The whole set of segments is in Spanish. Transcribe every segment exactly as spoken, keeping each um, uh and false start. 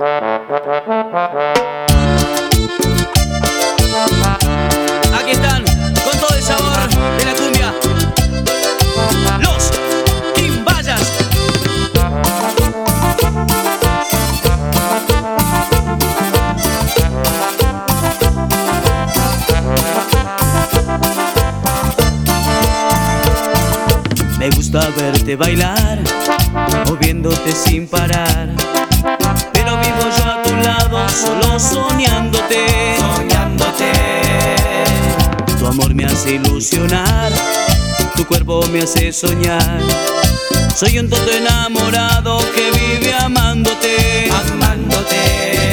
Aquí están, con todo el sabor de la cumbia, los Quimbayas. Me gusta verte bailar, moviéndote sin parar, pero vivo yo a tu lado, solo soñándote, soñándote. Tu amor me hace ilusionar, tu cuerpo me hace soñar. Soy un tonto enamorado que vive amándote, amándote.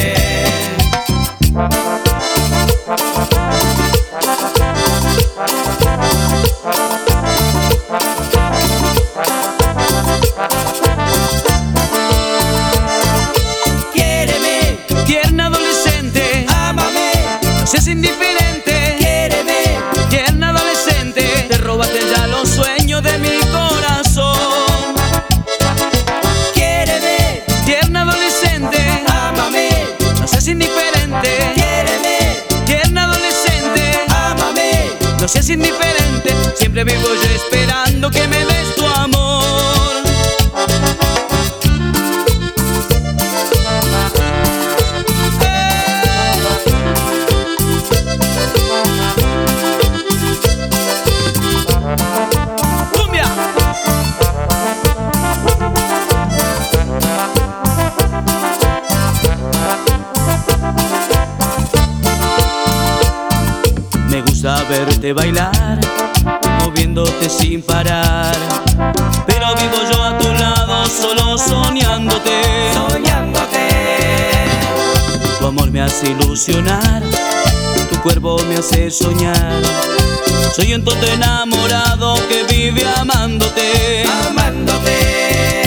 Seas indiferente, quiéreme, tierna adolescente. Te robaste ya los sueños de mi corazón. Quiéreme, tierna adolescente, ámame. No seas indiferente, quiéreme, tierna adolescente, ámame. No seas indiferente, siempre vivo yo esperando que me des tu amor. Me gusta verte bailar, moviéndote sin parar, pero vivo yo a tu lado, solo soñándote, soñándote. Tu amor me hace ilusionar, tu cuerpo me hace soñar. Soy un tonto enamorado que vive amándote, amándote.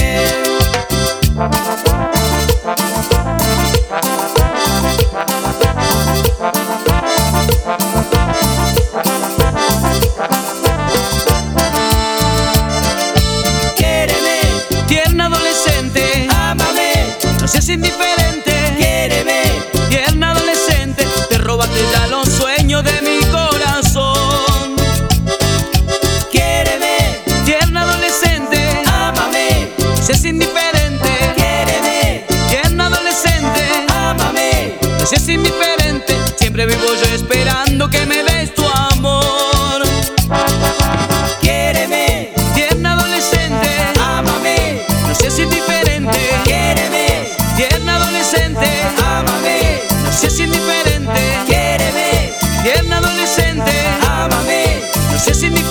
No seas indiferente, quiéreme, tierna adolescente. Te robaste ya los sueños de mi corazón. Quiéreme, tierna adolescente, ámame. No seas indiferente, quiéreme, tierna adolescente, ámame. No seas indiferente, siempre vivo yo esperando que me des tu amor. Quiéreme, tierna adolescente, ámame. No seas indiferente, quiéreme, tierna adolescente, ámame. No seas indiferente, quiéreme, tierna adolescente, ámame. No seas indiferente.